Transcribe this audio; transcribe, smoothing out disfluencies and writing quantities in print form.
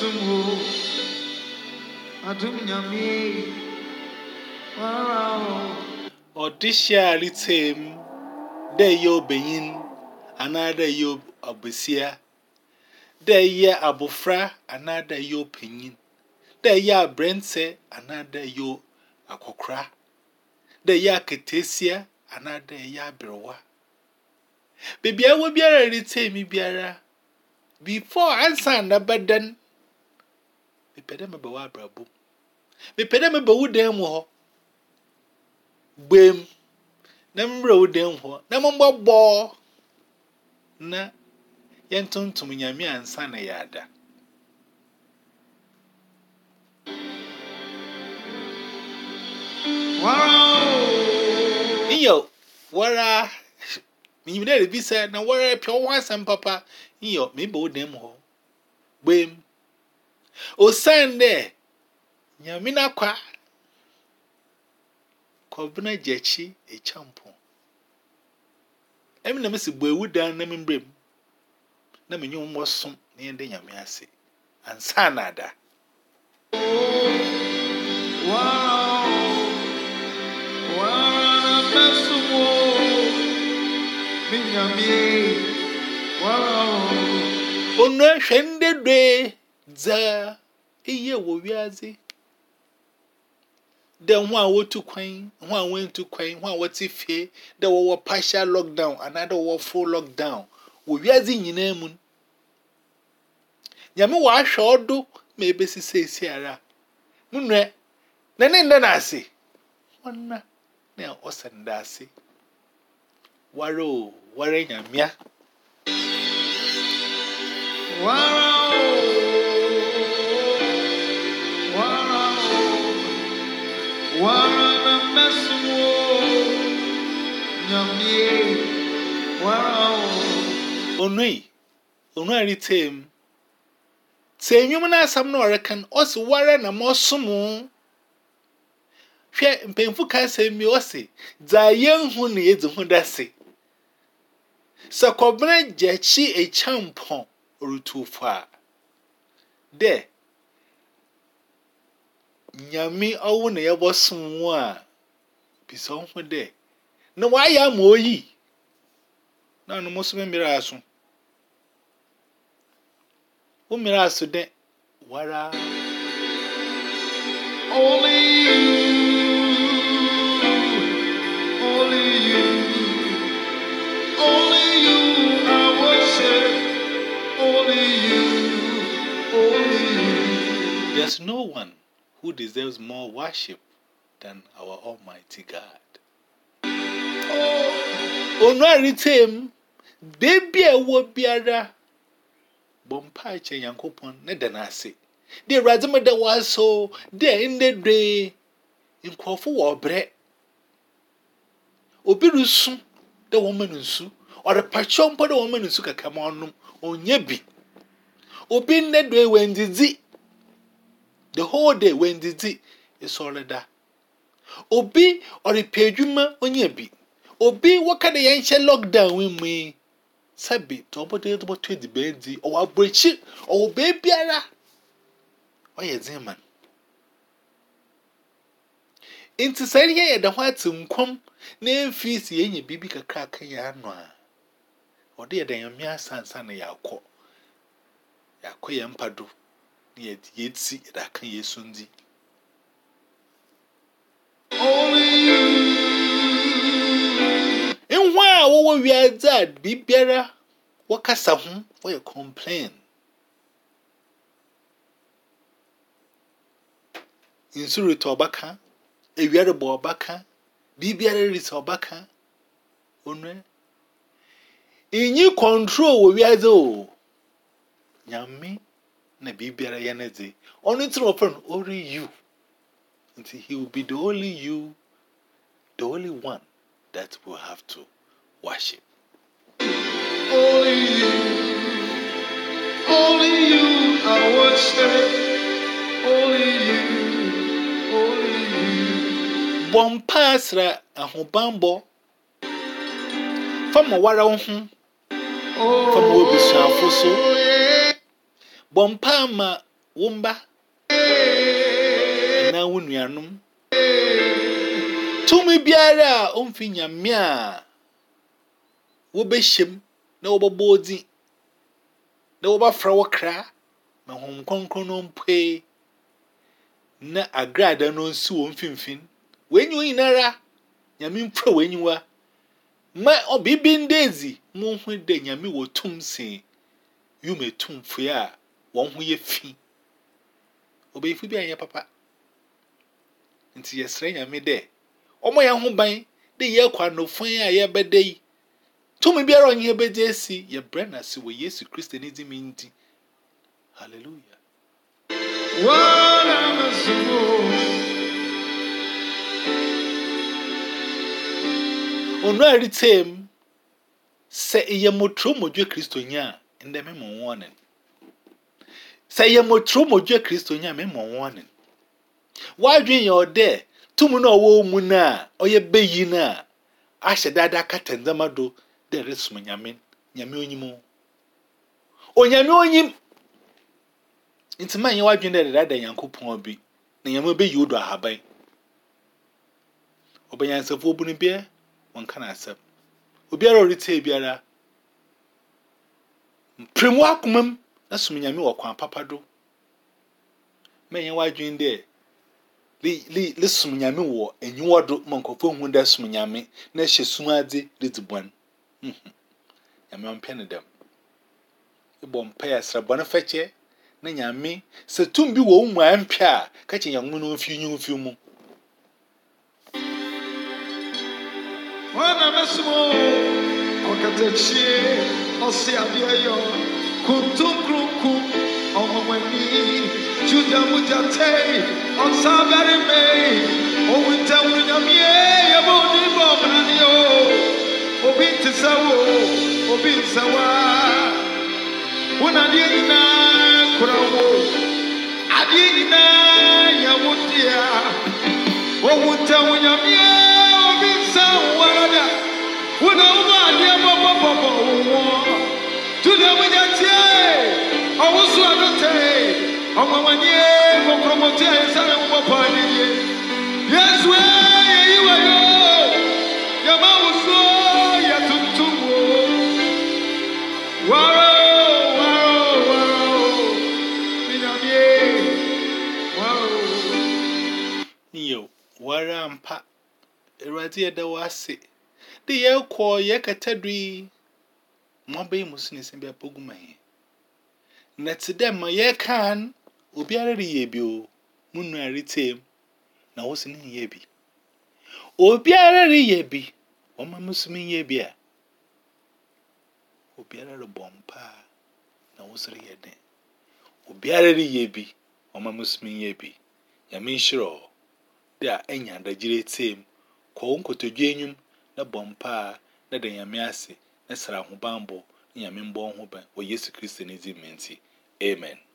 sumo adum nyame wow Odisha litem de yo beyin another yo abusia de ye abofra another yo penyin de ye brentse another yo akokra de ye ketesia another ye brewa bibia wo biara litem biara before answer na badan me pede me be wa brabo me pede me be wo dan mu ho gbem na mre wo dan ho na mbobbo na yentontom nyame ansa na yada wow iyo wara minimde bi se na wara pio wansam papa iyo me be wo dan mu ho gbem o sande nyame na kwa kobna jechi e champo emina mesi bo ewu dan na membrem na menyu mmosom na yende nyame ase ansa na ada wow wow nasumo minyame wow onu hwende dwe za iye wo wiaze de ho a wotu kwan ho a wentu kwan ho a woti fie de wo partial lockdown another wo full lockdown wo wiaze nyina mu nyame wa hwe odo ma ebesisi ara munwe na ne nda na ase wonna na osanda ase waro ware nyamia wow wow wow nasumo nyame wow onu aritem senyum na asam na orekan osi ware na mosomu hwe mpemfu ka semi osi za yenhu ne yezu dase sakobna jechi e champon orutufa de nyami owu na yebosom a biso hu de na waya ma oyi na no mosom miraso o miraso de wara only you I worship only you there's no one who deserves more worship than our Almighty God. Onu aritem debi ewo biara bompa che yankopon ne danase de razeme de waso de indedwe nkofo wo bre obi rusu de wo manunsu ore pachompo de wo manunsu kakama onum onye bi obi ndedwe wendizi the whole day wendizi isoleda obi ore pedwuma onye bi obi waka de yenche lockdown wemwe sabi to obodo to boto di bendi o abrechi o be biara o ye zeman inti sari ye da hwati nkom na enfisi yenye bibi kakra kan ya no a o de da yami asansa na yakọ ya mpado ne yetsi da kan yesundi enwa wo wiaza bibiara wakasa hu for your complain insuru to obaka ewiare bo obaka bibiara risi obaka onwe inyi control wo wiaza o nyame na bibiara yaneze onu tro friend only you until he will be the only one that will have to worship. only you I worship only you Bompasra ahobambo fama wara wo hu fama wo bisuafo so bompama wumba na wunuanum tumi biara omfi nyame a wo behiem na wo bobodi na wo ba fra wo kra ma hom konkron no mpwe na agrada no nsi wo mfimfin wenyu inara nyame mfra wenyuwa ma obibindezi mo hu de nyame wo tumse yume tumfu ya won hu ye fi obeyifu bi anya papa nti yesre nyame de omo ya hu ban de ye kwa no fun a ye bedei tumi biara onye bedesi ye brana si wo Yesu Kristo ni di minti hallelujah ono aritem se ye motro modwe Kristo nya inde me mo wonen se ye motro modwe Kristo nya me mo wonen wadwen ye ode tumu na owo mu na oye beyi na ahye dada katenzama do de resum nyame onyim onyame onyim intima ye wadwen de dada yankopon bi na nyame beyi odo ahaban obanyansafo obunu bia wonka na asem obiara orite biara premu akomam na sum nyame wo kwan papa do menye wadwen de li sum nyame wo enyiwodo mankofo hu da sum nyame na hye sumade lidibwan nyame ompene dem ibom pa asra bone feche na nyame se tumbi wo mu ampia ka che nyame no mfi mu wana mesmo okatechie osiabiayo kuntukruku omwani juda mujate onsabere me owinta munyamie yaboni bomanio obinsawa unadie na kurawo adie na yamutia owinta munyamie obinsawa Julia Mujatie, Owusu Adote, Omawanye, Mokomote, Sana Mopani. Yes, where you are, Yamauso, Yatumtumo. Wow, Minamie, wow. Yo, warampa, Eradia da wasi. The ye kwa ye katadri. Mwabe musini sembe apoguma he. Netidema ye kan obiara riyebio munu aritem na wosini yebi. Obiara riyebi wama musumi yebi a. Obiara rebompa na wosiri yeden. Obiara riyebi wama musumi yebi. Yami nshiro da enya ndajire tem kwa unkotodwe enyum na bompa na de nyame ase na sara ho bambo nyame mbo ho ba wo Yesu Kristo ne di menti amen.